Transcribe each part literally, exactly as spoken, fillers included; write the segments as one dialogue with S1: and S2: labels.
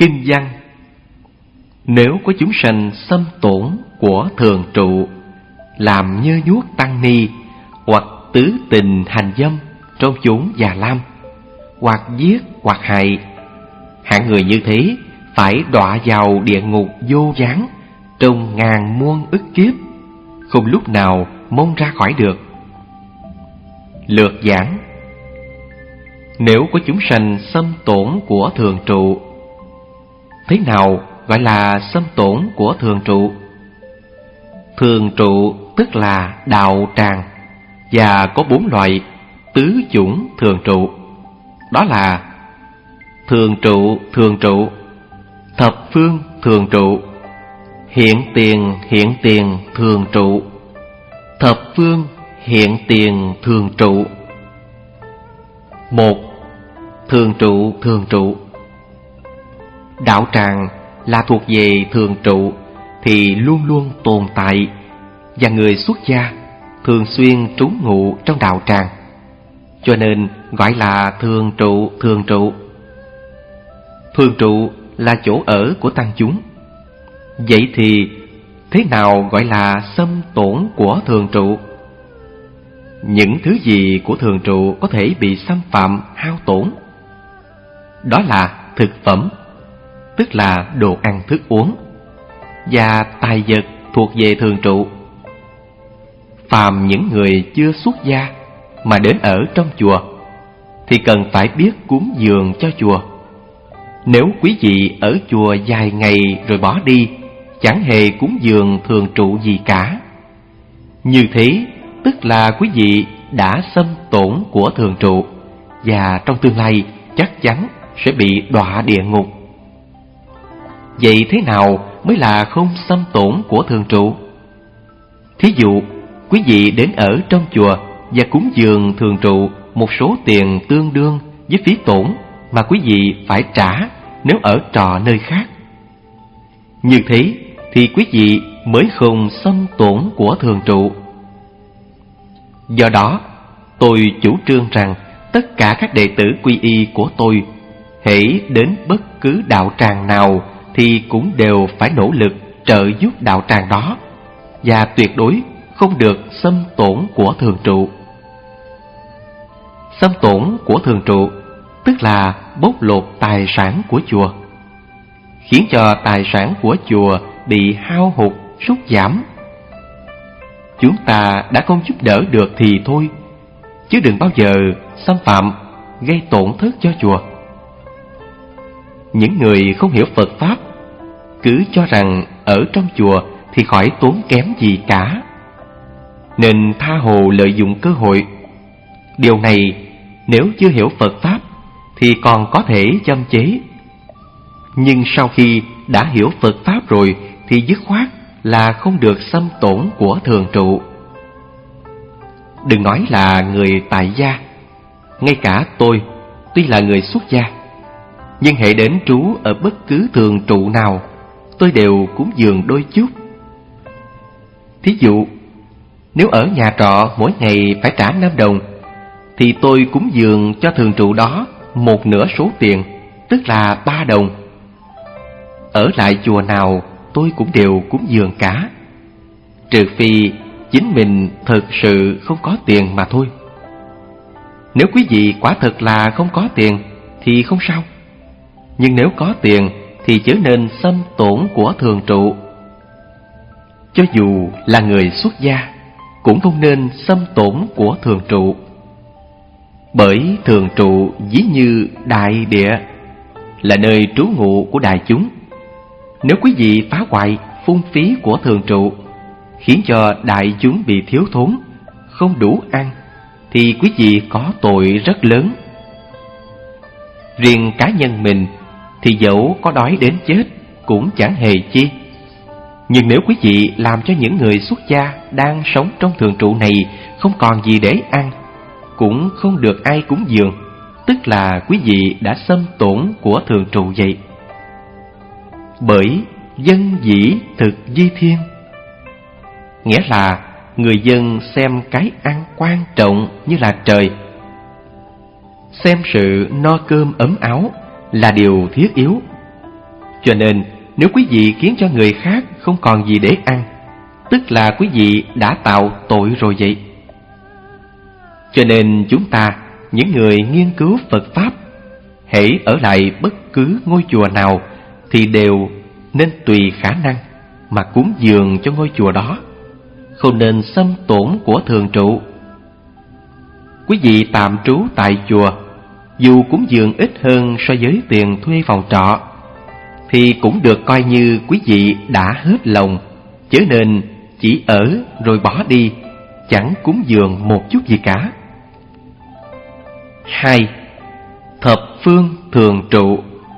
S1: Kinh văn: nếu có chúng sanh xâm tổn của thường trụ, làm nhơ nhuốc tăng ni, hoặc tứ tình hành dâm trong chốn già lam, hoặc giết hoặc hại, hạng người như thế phải đọa vào địa ngục vô gián trong ngàn muôn ức kiếp, không lúc nào mong ra khỏi được. Lược giảng: nếu có chúng sanh xâm tổn của thường trụ. Thế nào gọi là xâm tổn của thường trụ? Thường trụ tức là đạo tràng, và có bốn loại tứ chủng thường trụ. Đó là thường trụ thường trụ, thập phương thường trụ, hiện tiền hiện tiền thường trụ, thập phương hiện tiền thường trụ. Một, thường trụ thường trụ. Đạo tràng là thuộc về thường trụ thì luôn luôn tồn tại, và người xuất gia thường xuyên trú ngụ trong đạo tràng, cho nên gọi là thường trụ thường trụ. Thường trụ là chỗ ở của tăng chúng. Vậy thì thế nào gọi là xâm tổn của thường trụ? Những thứ gì của thường trụ có thể bị xâm phạm hao tổn? Đó là thực phẩm, tức là đồ ăn thức uống, và tài vật thuộc về thường trụ. Phàm những người chưa xuất gia mà đến ở trong chùa thì cần phải biết cúng dường cho chùa. Nếu quý vị ở chùa vài ngày rồi bỏ đi, chẳng hề cúng dường thường trụ gì cả, như thế tức là quý vị đã xâm tổn của thường trụ, và trong tương lai chắc chắn sẽ bị đọa địa ngục. Vậy thế nào mới là không xâm tổn của thường trụ? Thí dụ, quý vị đến ở trong chùa và cúng dường thường trụ một số tiền tương đương với phí tổn mà quý vị phải trả nếu ở trọ nơi khác. Như thế thì quý vị mới không xâm tổn của thường trụ. Do đó, tôi chủ trương rằng tất cả các đệ tử quy y của tôi, hễ đến bất cứ đạo tràng nào thì cũng đều phải nỗ lực trợ giúp đạo tràng đó, và tuyệt đối không được xâm tổn của thường trụ. Xâm tổn của thường trụ tức là bóc lột tài sản của chùa, khiến cho tài sản của chùa bị hao hụt, sút giảm. Chúng ta đã không giúp đỡ được thì thôi, chứ đừng bao giờ xâm phạm, gây tổn thất cho chùa. Những người không hiểu Phật Pháp cứ cho rằng ở trong chùa thì khỏi tốn kém gì cả, nên tha hồ lợi dụng cơ hội. Điều này nếu chưa hiểu Phật Pháp thì còn có thể châm chế, nhưng sau khi đã hiểu Phật Pháp rồi thì dứt khoát là không được xâm tổn của thường trụ. Đừng nói là người tại gia, ngay cả tôi, tuy là người xuất gia, nhưng hễ đến trú ở bất cứ thường trụ nào, tôi đều cúng dường đôi chút. Thí dụ, nếu ở nhà trọ mỗi ngày phải trả năm đồng, thì tôi cúng dường cho thường trụ đó một nửa số tiền, tức là ba đồng. Ở lại chùa nào tôi cũng đều cúng dường cả, trừ phi chính mình thực sự không có tiền mà thôi. Nếu quý vị quả thật là không có tiền thì không sao, nhưng nếu có tiền thì chớ nên xâm tổn của thường trụ. Cho dù là người xuất gia cũng không nên xâm tổn của thường trụ, bởi thường trụ ví như đại địa, là nơi trú ngụ của đại chúng. Nếu quý vị phá hoại, phung phí của thường trụ, khiến cho đại chúng bị thiếu thốn, không đủ ăn, thì quý vị có tội rất lớn. Riêng cá nhân mình thì dẫu có đói đến chết cũng chẳng hề chi, nhưng nếu quý vị làm cho những người xuất gia đang sống trong thường trụ này không còn gì để ăn, cũng không được ai cúng dường, tức là quý vị đã xâm tổn của thường trụ vậy. Bởi dân dĩ thực di thiên, nghĩa là người dân xem cái ăn quan trọng như là trời, xem sự no cơm ấm áo là điều thiết yếu, Cho nên nếu quý vị khiến cho người khác không còn gì để ăn, tức là quý vị đã tạo tội rồi vậy. Cho nên chúng ta, những người nghiên cứu Phật Pháp, hễ ở lại bất cứ ngôi chùa nào thì đều nên tùy khả năng mà cúng dường cho ngôi chùa đó, không nên xâm tổn của thường trụ. Quý vị tạm trú tại chùa, dù cúng dường ít hơn so với tiền thuê phòng trọ, thì cũng được coi như quý vị đã hết lòng, chớ nên chỉ ở rồi bỏ đi, chẳng cúng dường một chút gì cả. Hai. Thập phương thường trụ.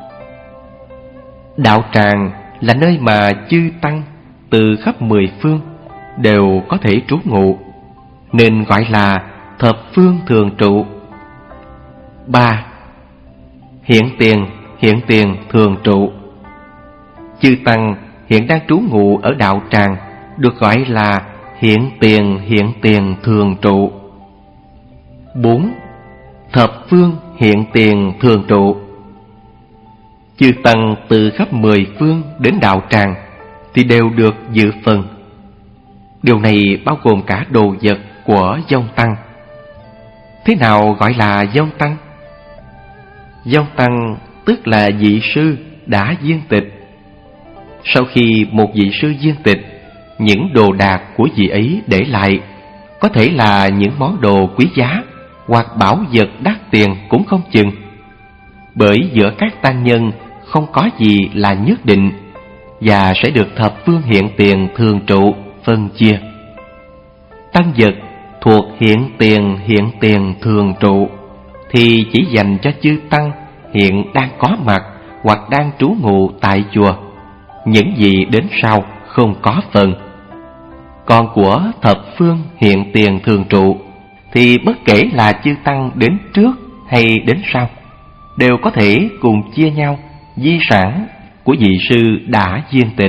S1: Đạo tràng là nơi mà chư tăng từ khắp mười phương đều có thể trú ngụ, nên gọi là thập phương thường trụ. Ba. Hiện tiền, hiện tiền thường trụ. Chư tăng hiện đang trú ngụ ở đạo tràng được gọi là hiện tiền, hiện tiền thường trụ. Bốn. Thập phương hiện tiền thường trụ. Chư tăng từ khắp mười phương đến đạo tràng thì đều được dự phần. Điều này bao gồm cả đồ vật của vong tăng. Thế nào gọi là vong tăng? Vong tăng tức là vị sư đã viên tịch. Sau khi một vị sư viên tịch, những đồ đạc của vị ấy để lại có thể là những món đồ quý giá hoặc bảo vật đắt tiền cũng không chừng. Bởi giữa các tăng nhân không có gì là nhất định, và sẽ được thập phương hiện tiền thường trụ phân chia. Tăng vật thuộc hiện tiền, hiện tiền thường trụ thì chỉ dành cho chư tăng hiện đang có mặt hoặc đang trú ngụ tại chùa. Những gì đến sau không có phần. Còn của thập phương hiện tiền thường trụ thì bất kể là chư tăng đến trước hay đến sau, đều có thể cùng chia nhau di sản của vị sư đã viên tịch.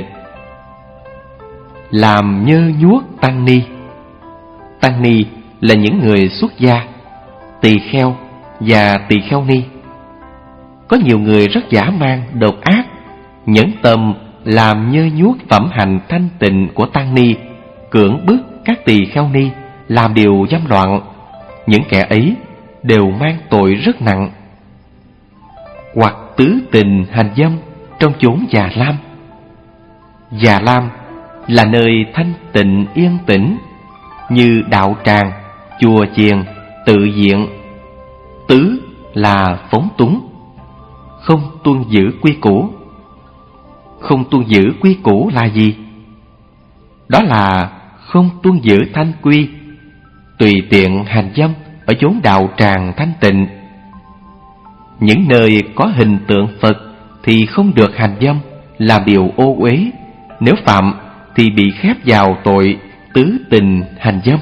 S1: Làm nhơ nhuốc tăng ni. Tăng ni là những người xuất gia, tỳ kheo và tỳ kheo ni. Có nhiều người rất dã man, độc ác, nhẫn tâm làm nhơ nhuốc phẩm hạnh thanh tịnh của tăng ni, cưỡng bức các tỳ kheo ni làm điều dâm loạn. Những kẻ ấy đều mang tội rất nặng. Hoặc tứ tình hành dâm trong chốn Già Lam. Già Lam là nơi thanh tịnh yên tĩnh, như đạo tràng, chùa chiền, tự viện. Tứ là phóng túng, không tuân giữ quy củ. Không tuân giữ quy củ là gì? Đó là không tuân giữ thanh quy, tùy tiện hành dâm ở chốn đạo tràng thanh tịnh. Những nơi có hình tượng Phật thì không được hành dâm, làm điều ô uế. Nếu phạm thì bị khép vào tội tứ tình hành dâm.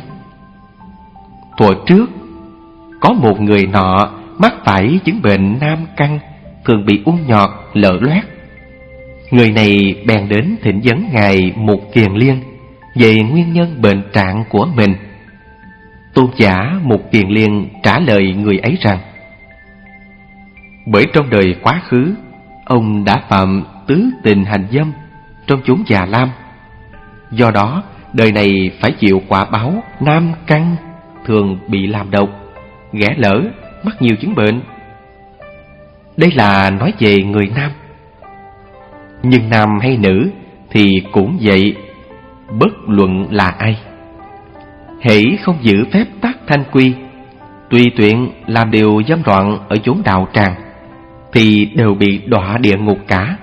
S1: Thuở trước, có một người nọ mắc phải chứng bệnh nam căn, thường bị ung nhọt, lở loét. Người này bèn đến thỉnh vấn Ngài Mục Kiền Liên về nguyên nhân bệnh trạng của mình. Tôn giả Mục Kiền Liên trả lời người ấy rằng: bởi trong đời quá khứ, ông đã phạm tứ tình hành dâm trong chốn Già Lam. Do đó, đời này phải chịu quả báo nam căn, thường bị làm độc, ghẻ lỡ, mắc nhiều chứng bệnh. Đây là nói về người nam. Nhưng nam hay nữ thì cũng vậy, bất luận là ai. Hễ không giữ phép tắc thanh quy, tùy tiện làm điều dâm loạn ở chốn đạo tràng, thì đều bị đọa địa ngục cả.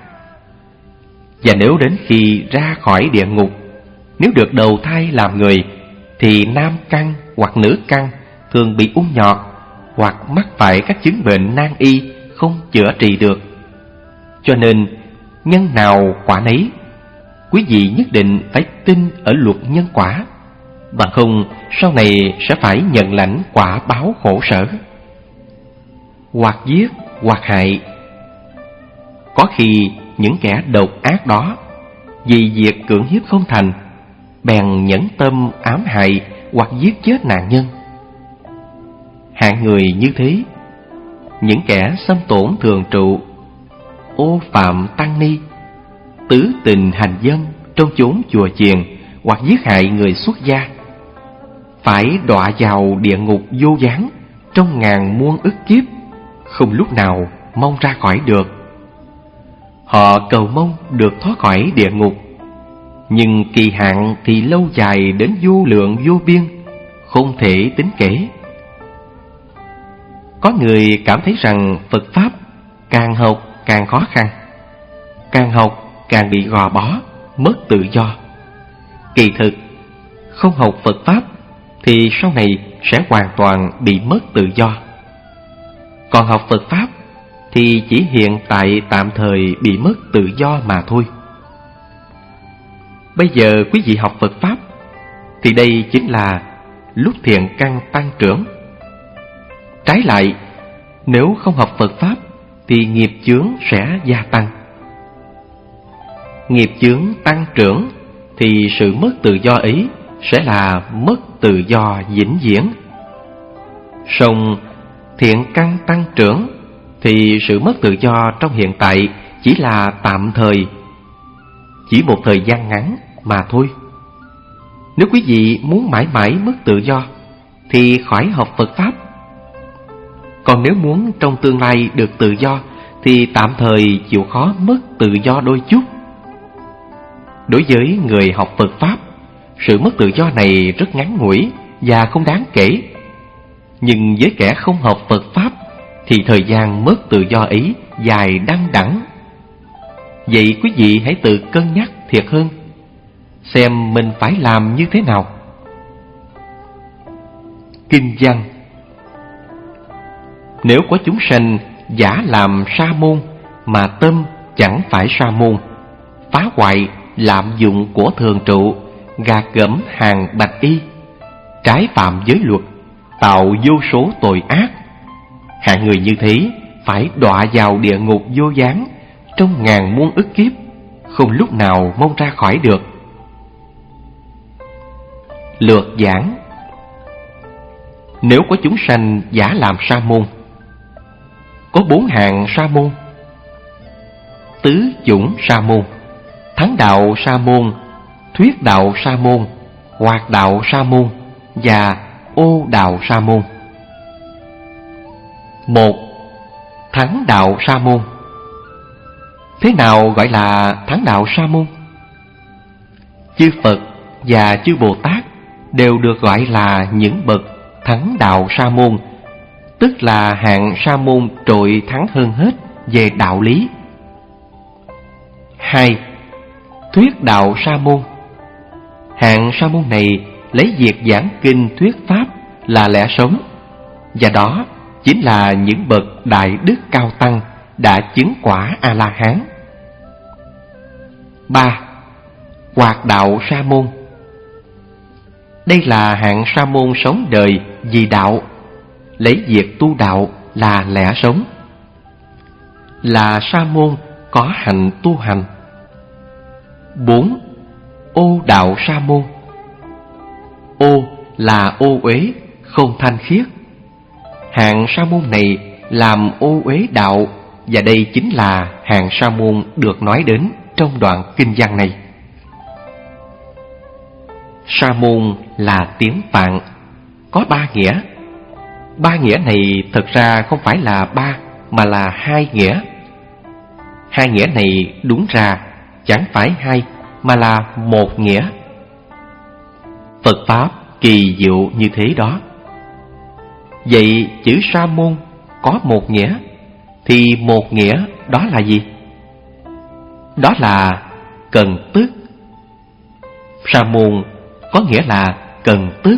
S1: Và nếu đến khi ra khỏi địa ngục, nếu được đầu thai làm người, thì nam căn hoặc nữ căn thường bị ung nhọt hoặc mắc phải các chứng bệnh nan y không chữa trị được. Cho nên nhân nào quả nấy, quý vị nhất định phải tin ở luật nhân quả, bằng không sau này sẽ phải nhận lãnh quả báo khổ sở. Hoặc giết hoặc hại. Có khi những kẻ độc ác đó vì việc cưỡng hiếp không thành, bèn nhẫn tâm ám hại hoặc giết chết nạn nhân. Hạng người như thế, những kẻ xâm tổn thường trụ, ô phạm tăng ni, tứ tình hành dâm trong chốn chùa chiền hoặc giết hại người xuất gia, phải đọa vào địa ngục vô gián trong ngàn muôn ức kiếp, không lúc nào mong ra khỏi được. Họ cầu mong được thoát khỏi địa ngục, nhưng kỳ hạn thì lâu dài đến vô lượng vô biên, không thể tính kể. Có người cảm thấy rằng Phật Pháp càng học càng khó khăn, càng học càng bị gò bó, mất tự do. Kỳ thực, không học Phật Pháp thì sau này sẽ hoàn toàn bị mất tự do. Còn học Phật Pháp thì chỉ hiện tại tạm thời bị mất tự do mà thôi. Bây giờ quý vị học Phật Pháp thì đây chính là lúc thiện căn tăng trưởng. Trái lại, nếu không học Phật Pháp thì nghiệp chướng sẽ gia tăng. Nghiệp chướng tăng trưởng thì sự mất tự do ấy sẽ là mất tự do vĩnh viễn. Song thiện căn tăng trưởng thì sự mất tự do trong hiện tại chỉ là tạm thời, chỉ một thời gian ngắn mà thôi. Nếu quý vị muốn mãi mãi mất tự do thì khỏi học Phật Pháp. Còn nếu muốn trong tương lai được tự do thì tạm thời chịu khó mất tự do đôi chút. Đối với người học Phật Pháp, sự mất tự do này rất ngắn ngủi và không đáng kể. Nhưng với kẻ không học Phật Pháp thì thời gian mất tự do ấy dài đăng đẳng. Vậy quý vị hãy tự cân nhắc thiệt hơn, xem mình phải làm như thế nào. Kinh văn: nếu có chúng sanh giả làm sa môn mà tâm chẳng phải sa môn, phá hoại lạm dụng của thường trụ, gạt gẫm hàng bạch y, trái phạm giới luật, tạo vô số tội ác, hạng người như thế phải đọa vào địa ngục vô gián trong ngàn muôn ức kiếp, không lúc nào mong ra khỏi được. Lược giảng: nếu có chúng sanh giả làm sa môn, có bốn hạng sa môn: tứ chủng sa môn, thắng đạo sa môn, thuyết đạo sa môn, hoạt đạo sa môn và ô đạo sa môn. Một. Thắng đạo sa môn. Thế nào gọi là thắng đạo sa môn? Chư Phật và chư Bồ Tát đều được gọi là những bậc thắng đạo sa môn, tức là hạng sa môn trội thắng hơn hết về đạo lý. Hai. Thuyết đạo sa môn. Hạng sa môn này lấy việc giảng kinh thuyết pháp là lẽ sống, và đó chính là những bậc đại đức cao tăng đã chứng quả A-la-hán. Ba. Hoạt đạo sa môn. Đây là hạng sa môn sống đời vì đạo, lấy việc tu đạo là lẽ sống, là sa môn có hạnh tu hành. Bốn. Ô đạo sa môn. Ô là ô uế, không thanh khiết. Hạng sa môn này làm ô uế đạo, và đây chính là hạng sa môn được nói đến trong đoạn kinh văn này. Sa môn là tiếng Phạn, có ba nghĩa. Ba nghĩa này thực ra không phải là ba, mà là hai nghĩa. Hai nghĩa này đúng ra chẳng phải hai, mà là một nghĩa. Phật Pháp kỳ diệu như thế đó. Vậy chữ sa môn có một nghĩa, thì một nghĩa đó là gì? Đó là cần tước. Sa môn có nghĩa là cần tước.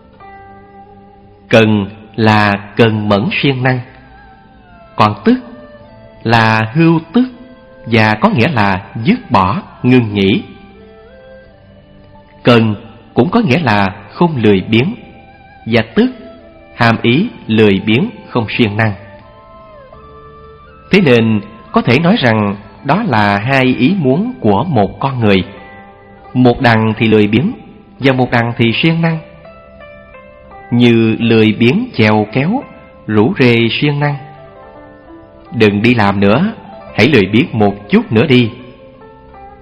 S1: Cần là cần mẫn siêng năng, còn tức là hưu tức, và có nghĩa là dứt bỏ, ngưng nghỉ. Cần cũng có nghĩa là không lười biếng, và tức hàm ý lười biếng, không siêng năng. Thế nên có thể nói rằng đó là hai ý muốn của một con người. Một đằng thì lười biếng, và một đằng thì siêng năng. Như lười biếng chèo kéo, rủ rê siêng năng. Đừng đi làm nữa, hãy lười biếng một chút nữa đi.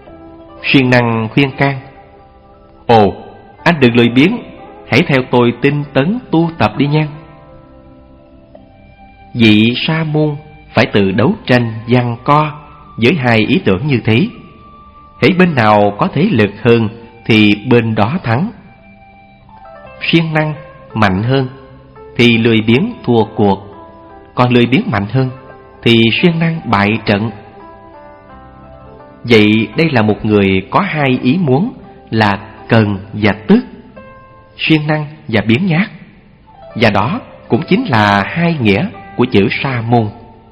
S1: Siêng năng khuyên can: Ồ, anh đừng lười biếng, hãy theo tôi tinh tấn tu tập đi nha. Vị sa môn phải tự đấu tranh giằng co với hai ý tưởng như thế. Hễ bên nào có thế lực hơn thì bên đó thắng. Siêng năng mạnh hơn thì lười biếng thua cuộc, còn lười biếng mạnh hơn thì siêng năng bại trận. Vậy đây là một người có hai ý muốn là cần và tức, siêng năng và biếng nhác, và đó cũng chính là hai nghĩa của chữ sa môn.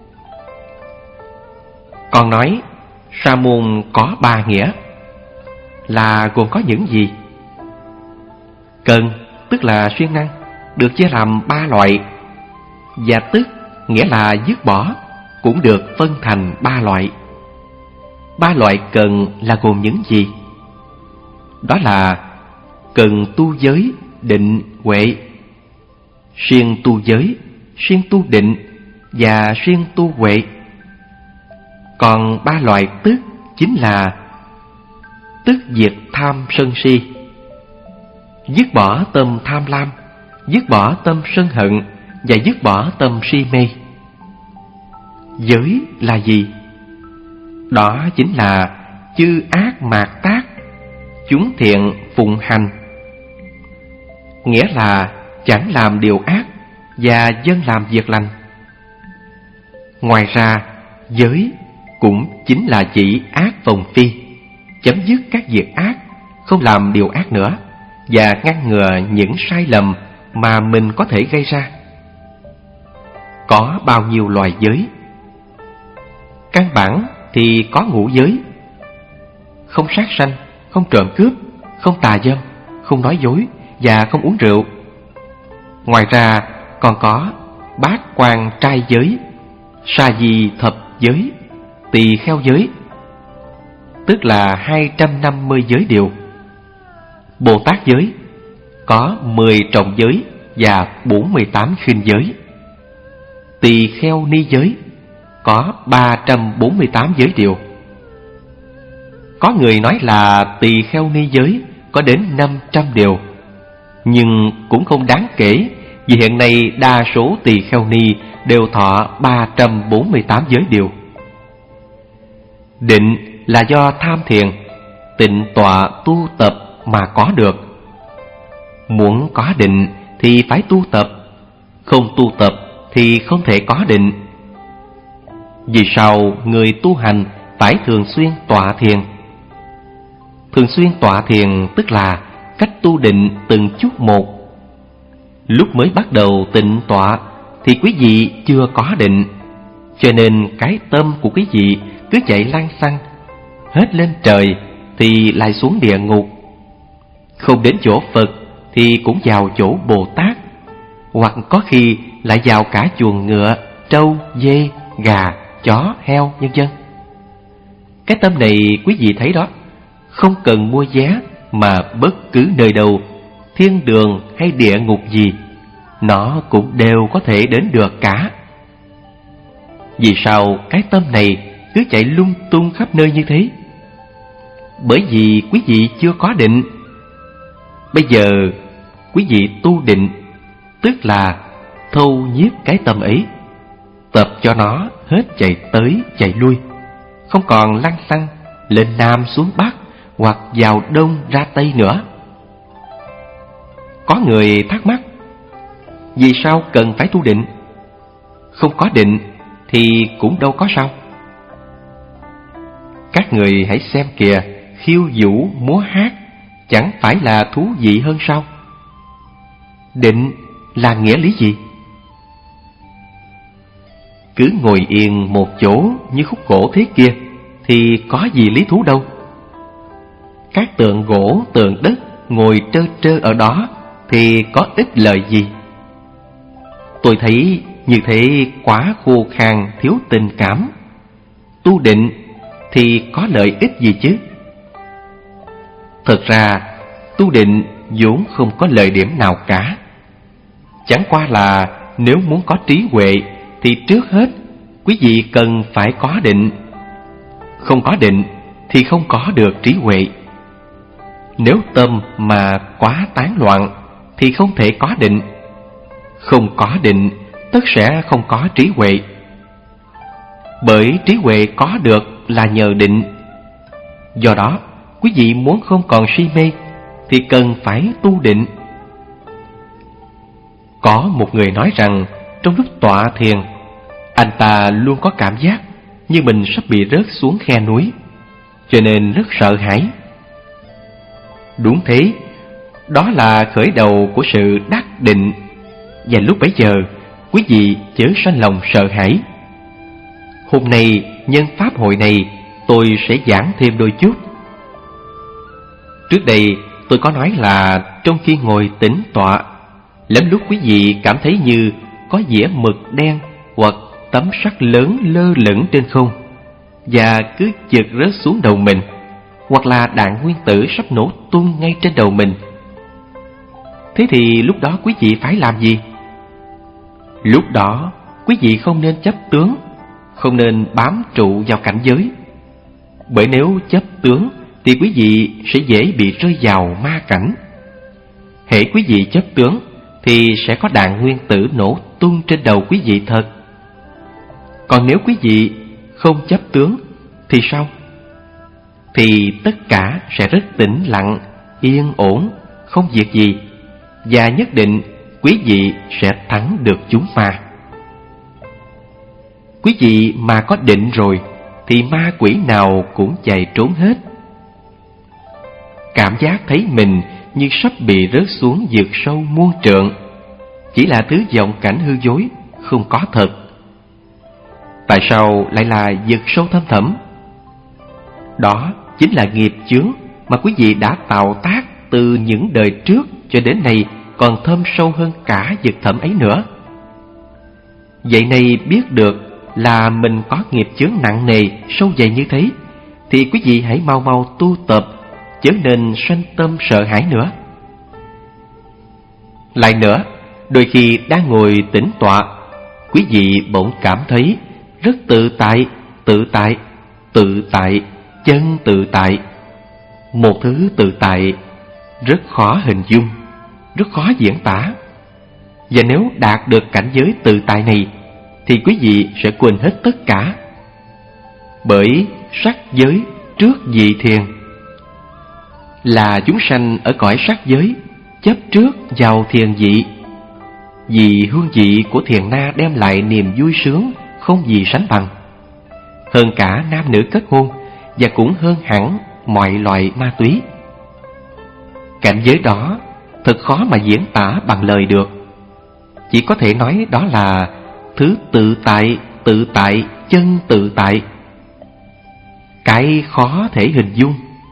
S1: Còn nói sa môn có ba nghĩa là gồm có những gì? Cần tức là siêng năng được chia làm ba loại, và tức nghĩa là dứt bỏ cũng được phân thành ba loại. Ba loại cần là gồm những gì? Đó là cần tu giới, định, huệ, siêng tu giới, siêng tu định và siêng tu huệ. Còn ba loại tức chính là tức diệt tham sân si, dứt bỏ tâm tham lam, dứt bỏ tâm sân hận và dứt bỏ tâm si mê. Giới là gì? Đó chính là chư ác mạt tác, chúng thiện phụng hành. Nghĩa là chẳng làm điều ác và dân làm việc lành. Ngoài ra, giới cũng chính là chỉ ác phòng phi, chấm dứt các việc ác, không làm điều ác nữa, và ngăn ngừa những sai lầm mà mình có thể gây ra. Có bao nhiêu loài giới? Căn bản thì có ngũ giới: không sát sanh, không trộm cướp, không tà dâm, không nói dối và không uống rượu. Ngoài ra còn có bát quan trai giới, sa di thập giới, tỳ kheo giới, tức là hai trăm năm mươi giới điều. Bồ Tát giới có mười trọng giới và bốn mươi tám khinh giới. Tỳ kheo ni giới có ba trăm bốn mươi tám giới điều. Có người nói là tỳ kheo ni giới có đến năm trăm điều, nhưng cũng không đáng kể, vì hiện nay đa số tỳ kheo ni đều thọ ba trăm bốn mươi tám giới điều. Định là do tham thiền, tịnh tọa tu tập mà có được. Muốn có định thì phải tu tập, không tu tập thì không thể có định. Vì sao người tu hành phải thường xuyên tọa thiền? Thường xuyên tọa thiền tức là cách tu định từng chút một. Lúc mới bắt đầu tịnh tọa thì quý vị chưa có định, cho nên cái tâm của quý vị cứ chạy lăng xăng, hết lên trời thì lại xuống địa ngục, không đến chỗ Phật thì cũng vào chỗ Bồ Tát, hoặc có khi lại vào cả chuồng ngựa, trâu, dê, gà, chó, heo, vân vân. Cái tâm này quý vị thấy đó, không cần mua vé mà bất cứ nơi đâu, thiên đường hay địa ngục gì, nó cũng đều có thể đến được cả. Vì sao cái tâm này cứ chạy lung tung khắp nơi như thế? Bởi vì quý vị chưa có định. Bây giờ quý vị tu định, tức là thâu nhiếp cái tâm ấy, tập cho nó hết chạy tới chạy lui, không còn lăng xăng lên Nam xuống Bắc hoặc vào Đông ra Tây nữa. Có người thắc mắc, vì sao cần phải tu định? Không có định thì cũng đâu có sao. Các người hãy xem kìa, khiêu vũ múa hát chẳng phải là thú vị hơn sao? Định là nghĩa lý gì? Cứ ngồi yên một chỗ như khúc gỗ thế kia thì có gì lý thú đâu. Các tượng gỗ, tượng đất ngồi trơ trơ ở đó thì có ích lợi gì? Tôi thấy như thế quá khô khan, thiếu tình cảm. Tu định thì có lợi ích gì chứ? Thật ra tu định vốn không có lợi điểm nào cả. Chẳng qua là nếu muốn có trí huệ thì trước hết quý vị cần phải có định. Không có định thì không có được trí huệ. Nếu tâm mà quá tán loạn thì không thể có định. Không có định tất sẽ không có trí huệ. Bởi trí huệ có được là nhờ định. Do đó, quý vị muốn không còn si mê thì cần phải tu định. Có một người nói rằng trong lúc tọa thiền, anh ta luôn có cảm giác như mình sắp bị rớt xuống khe núi, cho nên rất sợ hãi. Đúng thế, đó là khởi đầu của sự đắc định. Và lúc bấy giờ, quý vị chớ sanh lòng sợ hãi. Hôm nay, nhân pháp hội này, tôi sẽ giảng thêm đôi chút. Trước đây, tôi có nói là trong khi ngồi tĩnh tọa, lắm lúc quý vị cảm thấy như có dĩa mực đen hoặc tấm sắt lớn lơ lửng trên không, và cứ chực rớt xuống đầu mình, hoặc là đạn nguyên tử sắp nổ tung ngay trên đầu mình. Thế thì lúc đó quý vị phải làm gì? Lúc đó, quý vị không nên chấp tướng, không nên bám trụ vào cảnh giới. Bởi nếu chấp tướng thì quý vị sẽ dễ bị rơi vào ma cảnh. Hễ quý vị chấp tướng thì sẽ có đạn nguyên tử nổ tung trên đầu quý vị thật. Còn nếu quý vị không chấp tướng thì sao? Thì tất cả sẽ rất tĩnh lặng, yên ổn, không việc gì, và nhất định quý vị sẽ thắng được chúng ma. Quý vị mà có định rồi thì ma quỷ nào cũng chạy trốn hết. Cảm giác thấy mình như sắp bị rớt xuống vực sâu muôn trượng chỉ là thứ vọng cảnh hư dối, không có thật. Tại sao lại là vực sâu thâm thẳm? Đó chính là nghiệp chướng mà quý vị đã tạo tác từ những đời trước cho đến nay, còn thâm sâu hơn cả vực thẳm ấy nữa. Vậy này, biết được là mình có nghiệp chướng nặng nề, sâu dày như thế, thì quý vị hãy mau mau tu tập, chớ nên sanh tâm sợ hãi nữa. Lại nữa, đôi khi đang ngồi tĩnh tọa, quý vị bỗng cảm thấy rất tự tại, tự tại, tự tại, chân tự tại. Một thứ tự tại rất khó hình dung, rất khó diễn tả. Và nếu đạt được cảnh giới tự tại này thì quý vị sẽ quên hết tất cả. Bởi sắc giới trước vị thiền, là chúng sanh ở cõi sắc giới chấp trước vào thiền vị. Vì hương vị của thiền na đem lại niềm vui sướng không gì sánh bằng, hơn cả nam nữ kết hôn, và cũng hơn hẳn mọi loại ma túy. Cảnh giới đó thật khó mà diễn tả bằng lời được. Chỉ có thể nói đó là thứ tự tại, tự tại, chân tự tại. Cái khó thể hình dung,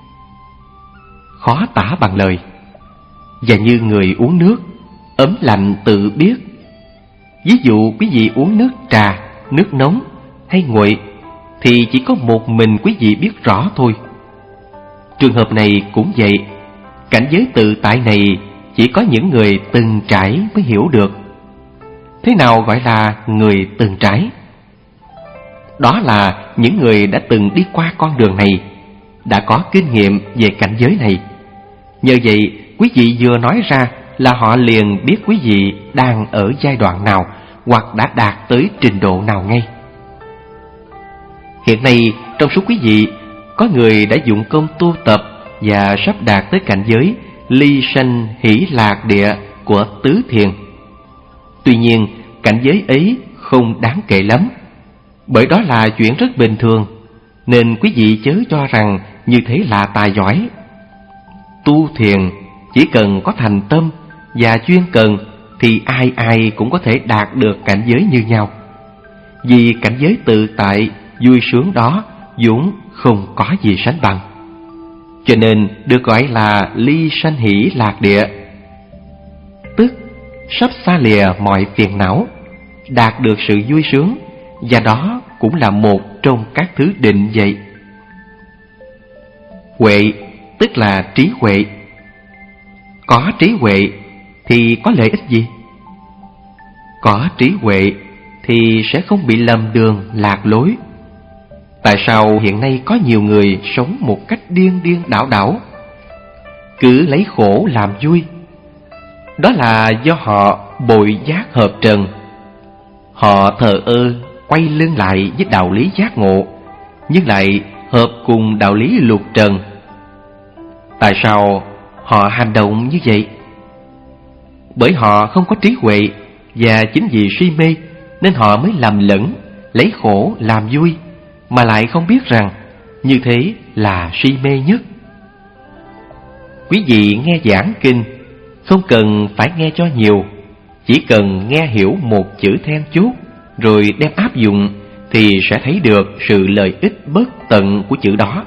S1: khó tả bằng lời. Và như người uống nước, ấm lạnh tự biết. Ví dụ quý vị uống nước trà, nước nóng hay nguội thì chỉ có một mình quý vị biết rõ thôi. Trường hợp này cũng vậy. Cảnh giới tự tại này chỉ có những người từng trải mới hiểu được. Thế nào gọi là người từng trải? Đó là những người đã từng đi qua con đường này, đã có kinh nghiệm về cảnh giới này. Nhờ vậy, quý vị vừa nói ra là họ liền biết quý vị đang ở giai đoạn nào, hoặc đã đạt tới trình độ nào ngay. Hiện nay, trong số quý vị, có người đã dụng công tu tập và sắp đạt tới cảnh giới ly sanh hỷ lạc địa của tứ thiền. Tuy nhiên, cảnh giới ấy không đáng kể lắm, bởi đó là chuyện rất bình thường, nên quý vị chớ cho rằng như thế là tài giỏi. Tu thiền chỉ cần có thành tâm và chuyên cần thì ai ai cũng có thể đạt được cảnh giới như nhau. Vì cảnh giới tự tại, vui sướng đó vốn không có gì sánh bằng, cho nên được gọi là ly sanh hỷ lạc địa, tức sắp xa lìa mọi phiền não, đạt được sự vui sướng, và đó cũng là một trong các thứ định vậy. Huệ tức là trí huệ. Có trí huệ thì có lợi ích gì? Có trí huệ thì sẽ không bị lầm đường lạc lối. Tại sao hiện nay có nhiều người sống một cách điên điên đảo đảo, cứ lấy khổ làm vui? Đó là do họ bội giác hợp trần. Họ thờ ơ quay lưng lại với đạo lý giác ngộ, nhưng lại hợp cùng đạo lý lục trần. Tại sao họ hành động như vậy? Bởi họ không có trí huệ, và chính vì si mê nên họ mới lầm lẫn lấy khổ làm vui, mà lại không biết rằng như thế là si mê nhất. Quý vị nghe giảng kinh không cần phải nghe cho nhiều, chỉ cần nghe hiểu một chữ then chốt rồi đem áp dụng thì sẽ thấy được sự lợi ích bất tận của chữ đó.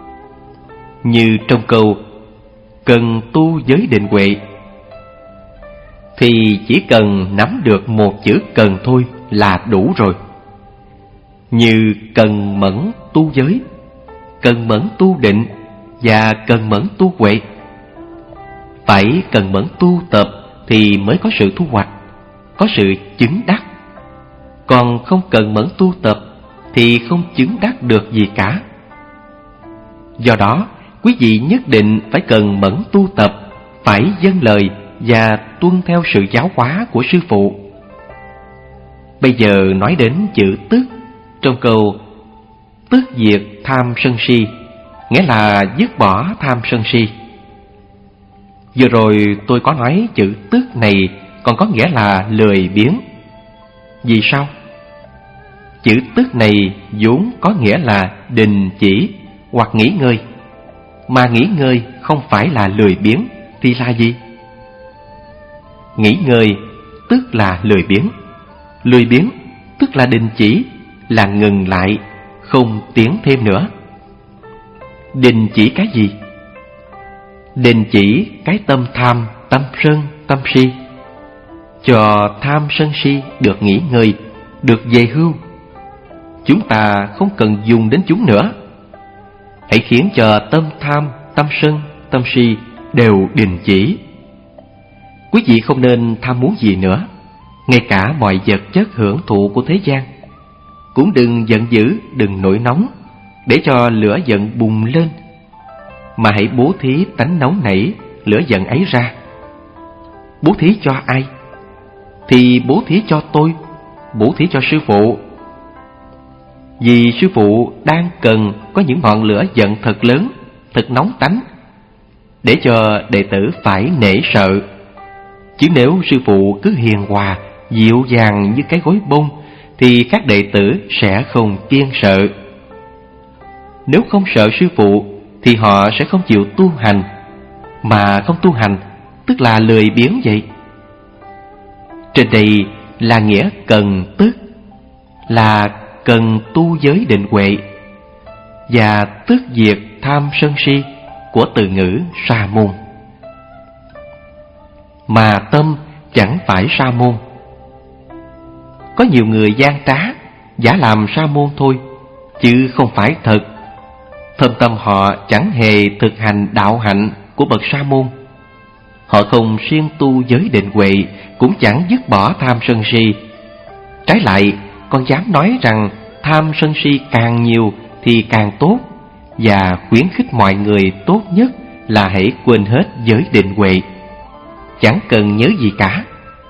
S1: Như trong câu cần tu giới định huệ, thì chỉ cần nắm được một chữ cần thôi là đủ rồi. Như cần mẫn tu giới, cần mẫn tu định và cần mẫn tu huệ. Phải cần mẫn tu tập thì mới có sự thu hoạch, có sự chứng đắc. Còn không cần mẫn tu tập thì không chứng đắc được gì cả. Do đó, quý vị nhất định phải cần mẫn tu tập, phải vâng lời và tuân theo sự giáo hóa của sư phụ. Bây giờ nói đến chữ tức trong câu tức diệt tham sân si, nghĩa là dứt bỏ tham sân si. Vừa rồi tôi có nói chữ tức này còn có nghĩa là lười biếng. Vì sao? Chữ tức này vốn có nghĩa là đình chỉ hoặc nghỉ ngơi. Mà nghỉ ngơi không phải là lười biếng thì là gì? Nghỉ ngơi tức là lười biếng. Lười biếng tức là đình chỉ, là ngừng lại, không tiến thêm nữa. Đình chỉ cái gì? Đình chỉ cái tâm tham, tâm sân, tâm si. Cho tham sân si được nghỉ ngơi, được về hưu. Chúng ta không cần dùng đến chúng nữa. Hãy khiến cho tâm tham, tâm sân, tâm si đều đình chỉ. Quý vị không nên tham muốn gì nữa, ngay cả mọi vật chất hưởng thụ của thế gian. Cũng đừng giận dữ, đừng nổi nóng, để cho lửa giận bùng lên, mà hãy bố thí tánh nóng nảy lửa giận ấy ra. Bố thí cho ai? Thì bố thí cho tôi, bố thí cho sư phụ. Vì sư phụ đang cần có những ngọn lửa giận thật lớn, thật nóng tánh, để cho đệ tử phải nể sợ. Chứ nếu sư phụ cứ hiền hòa, dịu dàng như cái gối bông, thì các đệ tử sẽ không kiêng sợ. Nếu không sợ sư phụ thì họ sẽ không chịu tu hành, mà không tu hành tức là lười biếng vậy. Trên đây là nghĩa cần tức, là cần tu giới định huệ, và tức diệt tham sân si của từ ngữ sa môn. Mà tâm chẳng phải sa môn. Có nhiều người gian trá, giả làm sa môn thôi, chứ không phải thật. Thâm tâm họ chẳng hề thực hành đạo hạnh của bậc sa môn. Họ không siêng tu giới định huệ, cũng chẳng dứt bỏ tham sân si. Trái lại, còn dám nói rằng tham sân si càng nhiều thì càng tốt, và khuyến khích mọi người tốt nhất là hãy quên hết giới định huệ, chẳng cần nhớ gì cả.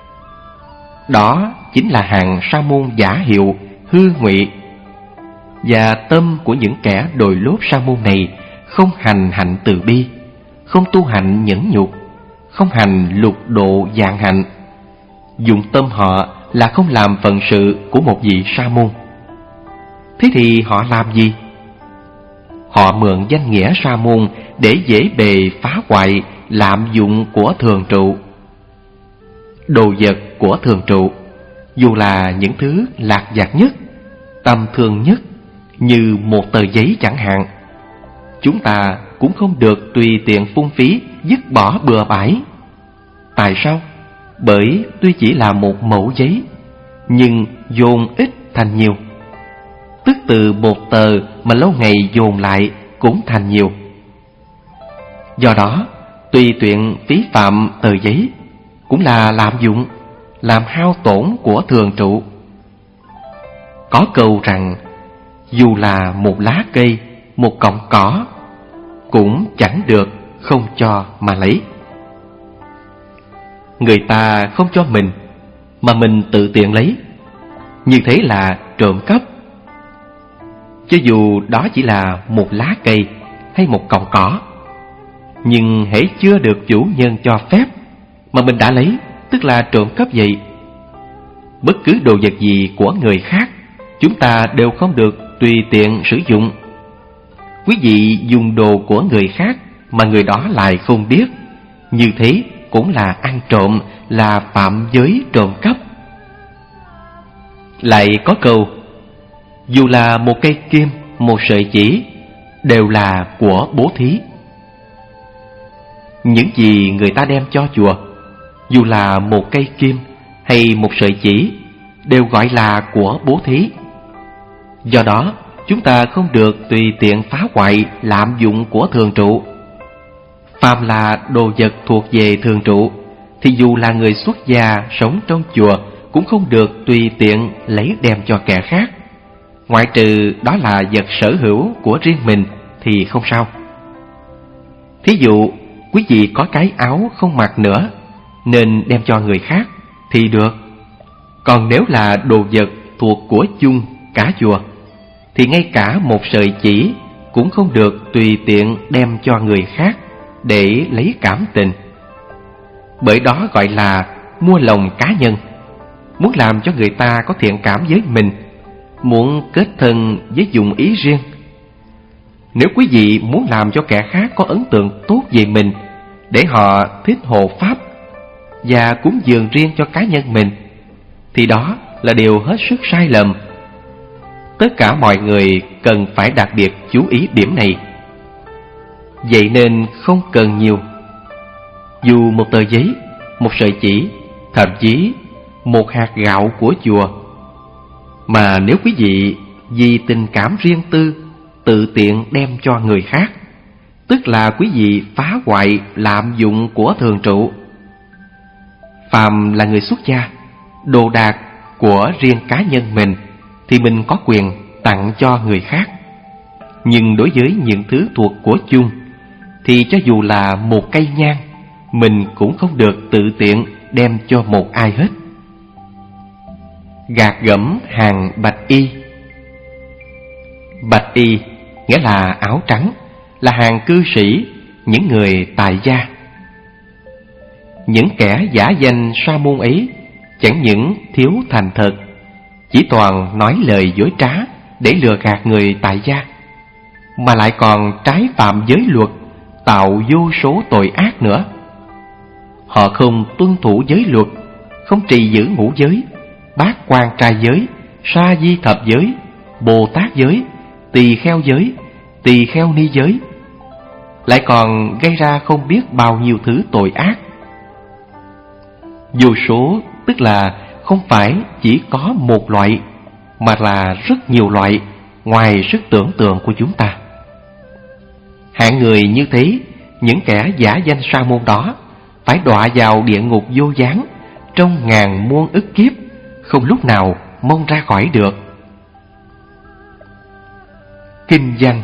S1: Đó chính là hàng sa môn giả hiệu, hư ngụy. Và tâm của những kẻ đồi lốt sa môn này không hành hạnh từ bi, không tu hành nhẫn nhục, không hành lục độ vạn hạnh. Dụng tâm họ là không làm phận sự của một vị sa môn. Thế thì họ làm gì? Họ mượn danh nghĩa sa môn để dễ bề phá hoại lạm dụng của thường trụ. Đồ vật của thường trụ, dù là những thứ lạc vặt nhất, tầm thường nhất, như một tờ giấy chẳng hạn, chúng ta cũng không được tùy tiện phung phí, dứt bỏ bừa bãi. Tại sao? Bởi tuy chỉ là một mẩu giấy, nhưng dồn ít thành nhiều. Tức từ một tờ mà lâu ngày dồn lại cũng thành nhiều. Do đó, tùy tiện phí phạm tờ giấy cũng là lạm dụng, làm hao tổn của thường trụ. Có câu rằng dù là một lá cây, một cọng cỏ, cũng chẳng được không cho mà lấy. Người ta không cho mình, mà mình tự tiện lấy, như thế là trộm cắp. Cho dù đó chỉ là một lá cây hay một cọng cỏ, nhưng hễ chưa được chủ nhân cho phép mà mình đã lấy, tức là trộm cắp vậy. Bất cứ đồ vật gì của người khác, chúng ta đều không được tùy tiện sử dụng. Quý vị dùng đồ của người khác mà người đó lại không biết, như thế cũng là ăn trộm, là phạm giới trộm cắp. Lại có câu, dù là một cây kim, một sợi chỉ, đều là của bố thí. Những gì người ta đem cho chùa, dù là một cây kim hay một sợi chỉ, đều gọi là của bố thí. Do đó, chúng ta không được tùy tiện phá hoại, lạm dụng của thường trụ. Phàm là đồ vật thuộc về thường trụ, thì dù là người xuất gia sống trong chùa cũng không được tùy tiện lấy đem cho kẻ khác. Ngoại trừ đó là vật sở hữu của riêng mình thì không sao. Thí dụ, quý vị có cái áo không mặc nữa nên đem cho người khác thì được. Còn nếu là đồ vật thuộc của chung cả chùa, thì ngay cả một sợi chỉ cũng không được tùy tiện đem cho người khác để lấy cảm tình. Bởi đó gọi là mua lòng cá nhân, muốn làm cho người ta có thiện cảm với mình, muốn kết thân với dụng ý riêng. Nếu quý vị muốn làm cho kẻ khác có ấn tượng tốt về mình, để họ thích hộ pháp và cúng dường riêng cho cá nhân mình, thì đó là điều hết sức sai lầm. Tất cả mọi người cần phải đặc biệt chú ý điểm này. Vậy nên không cần nhiều. Dù một tờ giấy, một sợi chỉ, thậm chí một hạt gạo của chùa, mà nếu quý vị vì tình cảm riêng tư tự tiện đem cho người khác, tức là quý vị phá hoại lạm dụng của thường trụ. Phàm là người xuất gia, đồ đạc của riêng cá nhân mình thì mình có quyền tặng cho người khác. Nhưng đối với những thứ thuộc của chung, thì cho dù là một cây nhang, mình cũng không được tự tiện đem cho một ai hết. Gạt gẫm hàng bạch y. Bạch y nghĩa là áo trắng, là hàng cư sĩ, những người tại gia. Những kẻ giả danh sa môn ấy chẳng những thiếu thành thật, chỉ toàn nói lời dối trá để lừa gạt người tại gia, mà lại còn trái phạm giới luật, tạo vô số tội ác nữa. Họ không tuân thủ giới luật, không trì giữ ngũ giới, bát quan trai giới, sa di thập giới, Bồ Tát giới, tỳ kheo giới, tỳ kheo ni giới, lại còn gây ra không biết bao nhiêu thứ tội ác. Vô số tức là không phải chỉ có một loại, mà là rất nhiều loại, ngoài sức tưởng tượng của chúng ta. Hạng người như thế, những kẻ giả danh sa môn đó, phải đọa vào địa ngục vô gián trong ngàn muôn ức kiếp, không lúc nào mong ra khỏi được. Kinh văn.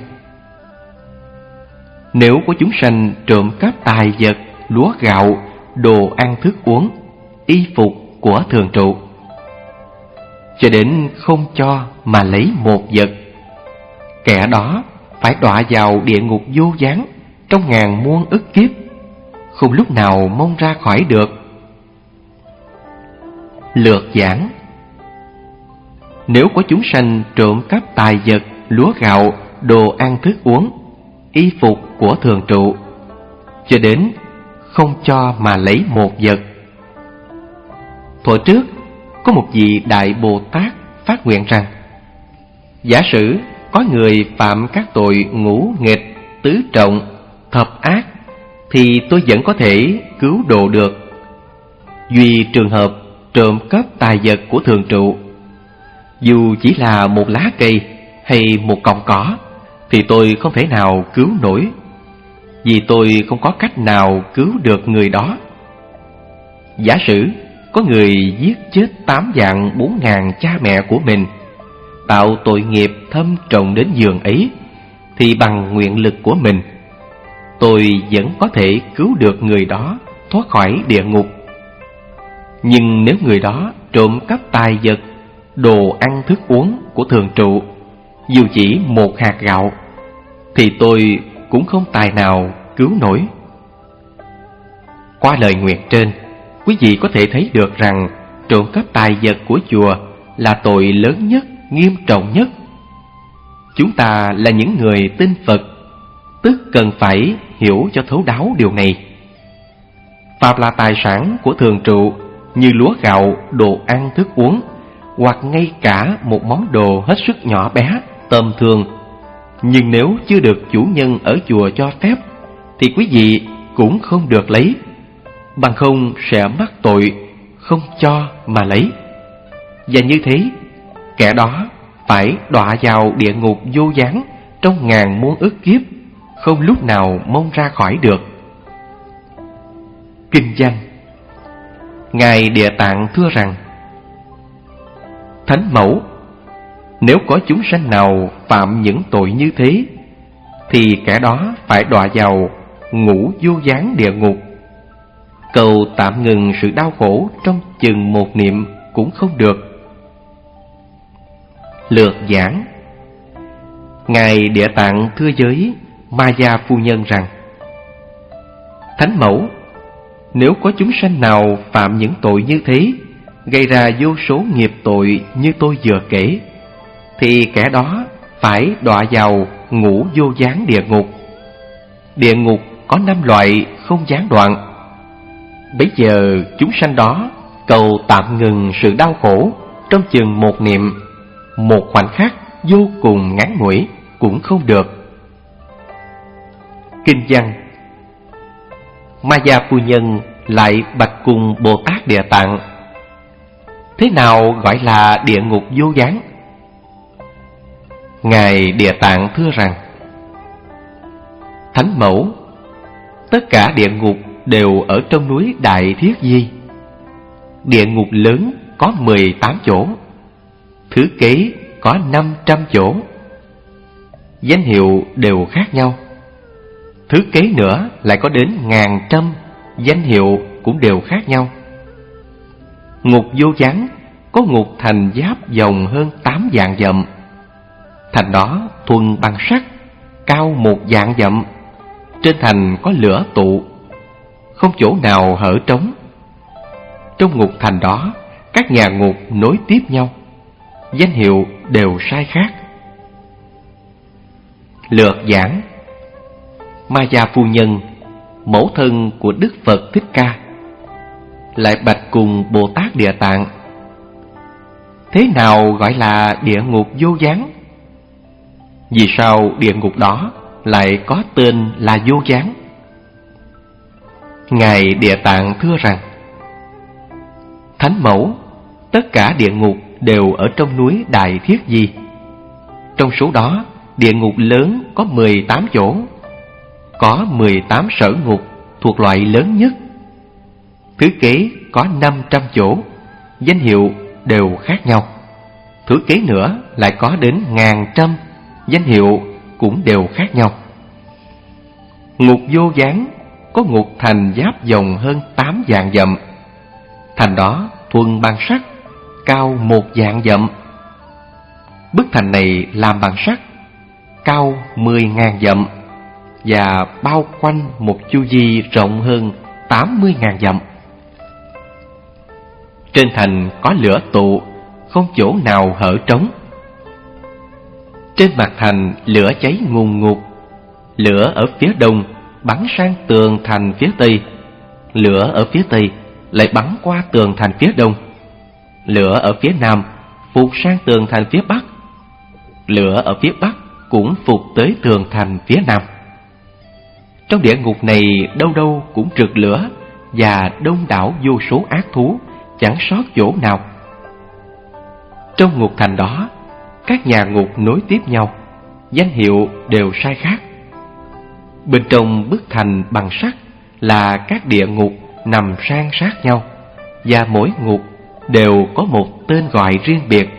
S1: Nếu có chúng sanh trộm cắp tài vật, lúa gạo, đồ ăn thức uống, y phục của thường trụ, cho đến không cho mà lấy một vật, kẻ đó phải đọa vào địa ngục vô gián trong ngàn muôn ức kiếp, không lúc nào mong ra khỏi được. Lược giảng. Nếu có chúng sanh trộm cắp tài vật, lúa gạo, đồ ăn thức uống, y phục của thường trụ, cho đến không cho mà lấy một vật. Thuở trước, có một vị Đại Bồ Tát phát nguyện rằng, giả sử có người phạm các tội ngũ nghịch, tứ trọng, thập ác, thì tôi vẫn có thể cứu độ được. Duy trường hợp trộm cắp tài vật của thường trụ, dù chỉ là một lá cây hay một cọng cỏ, thì tôi không thể nào cứu nổi, vì tôi không có cách nào cứu được người đó. Giả sử có người giết chết tám vạn bốn ngàn cha mẹ của mình, tạo tội nghiệp thâm trọng đến giường ấy, thì bằng nguyện lực của mình, tôi vẫn có thể cứu được người đó thoát khỏi địa ngục. Nhưng nếu người đó trộm cắp tài vật, đồ ăn thức uống của thường trụ, dù chỉ một hạt gạo, thì tôi cũng không tài nào cứu nổi. Qua lời nguyện trên, quý vị có thể thấy được rằng trộm cắp tài vật của chùa là tội lớn nhất, nghiêm trọng nhất. Chúng ta là những người tin Phật, tức cần phải hiểu cho thấu đáo điều này. Phạm là tài sản của thường trụ như lúa gạo, đồ ăn thức uống, hoặc ngay cả một món đồ hết sức nhỏ bé, tầm thường, nhưng nếu chưa được chủ nhân ở chùa cho phép, thì quý vị cũng không được lấy, bằng không sẽ mắc tội không cho mà lấy. Và như thế, kẻ đó phải đọa vào địa ngục vô gián trong ngàn muôn ức kiếp, không lúc nào mong ra khỏi được. Kinh văn. Ngài Địa Tạng thưa rằng: Thánh mẫu, nếu có chúng sanh nào phạm những tội như thế, thì kẻ đó phải đọa vào ngũ vô gián địa ngục. Cầu tạm ngừng sự đau khổ trong chừng một niệm cũng không được. Lược giảng. Ngài Địa Tạng thưa với Maya phu nhân rằng: Thánh mẫu, nếu có chúng sanh nào phạm những tội như thế, gây ra vô số nghiệp tội như tôi vừa kể, thì kẻ đó phải đọa vào ngũ vô gián địa ngục. Địa ngục có năm loại không gián đoạn. Bấy giờ chúng sanh đó cầu tạm ngừng sự đau khổ trong chừng một niệm, một khoảnh khắc vô cùng ngắn ngủi cũng không được. Kinh văn. Maya phu nhân lại bạch cùng Bồ Tát Địa Tạng: Thế nào gọi là địa ngục vô gián? Ngài Địa Tạng thưa rằng: Thánh mẫu, tất cả địa ngục đều ở trong núi Đại Thiết Di. Địa ngục lớn có mười tám chỗ, thứ kế có năm trăm chỗ. Danh hiệu đều khác nhau. Thứ kế nữa lại có đến ngàn trăm, danh hiệu cũng đều khác nhau. Ngục vô gián có ngục thành giáp vòng hơn tám vạn dặm. Thành đó thuần bằng sắt, cao một vạn dặm. Trên thành có lửa tụ, không chỗ nào hở trống. Trong ngục thành đó, các nhà ngục nối tiếp nhau, danh hiệu đều sai khác. Lược giảng. Maya phu nhân, mẫu thân của Đức Phật Thích Ca, lại bạch cùng Bồ Tát Địa Tạng: Thế nào gọi là địa ngục vô gián? Vì sao địa ngục đó lại có tên là vô gián? Ngài Địa Tạng thưa rằng: Thánh mẫu, tất cả địa ngục đều ở trong núi Đại Thiết Di. Trong số đó, địa ngục lớn có mười tám chỗ, có mười tám sở ngục thuộc loại lớn nhất. Thứ kế có năm trăm chỗ, danh hiệu đều khác nhau. Thứ kế nữa lại có đến ngàn trăm, danh hiệu cũng đều khác nhau. Ngục vô gián có ngục thành giáp vòng hơn tám vạn dặm. Thành đó thuần bằng sắt, cao một vạn dặm. Bức thành này làm bằng sắt, cao mười ngàn dặm, và bao quanh một chu vi rộng hơn tám mươi ngàn dặm. Trên thành có lửa tụ, không chỗ nào hở trống. Trên mặt thành lửa cháy ngùn ngụt. Lửa ở phía đông bắn sang tường thành phía tây, lửa ở phía tây lại bắn qua tường thành phía đông. Lửa ở phía nam phục sang tường thành phía bắc, lửa ở phía bắc cũng phục tới tường thành phía nam. Trong địa ngục này đâu đâu cũng rực lửa, và đông đảo vô số ác thú, chẳng sót chỗ nào. Trong ngục thành đó, các nhà ngục nối tiếp nhau, danh hiệu đều sai khác. Bên trong bức thành bằng sắt là các địa ngục nằm san sát nhau, và mỗi ngục đều có một tên gọi riêng biệt.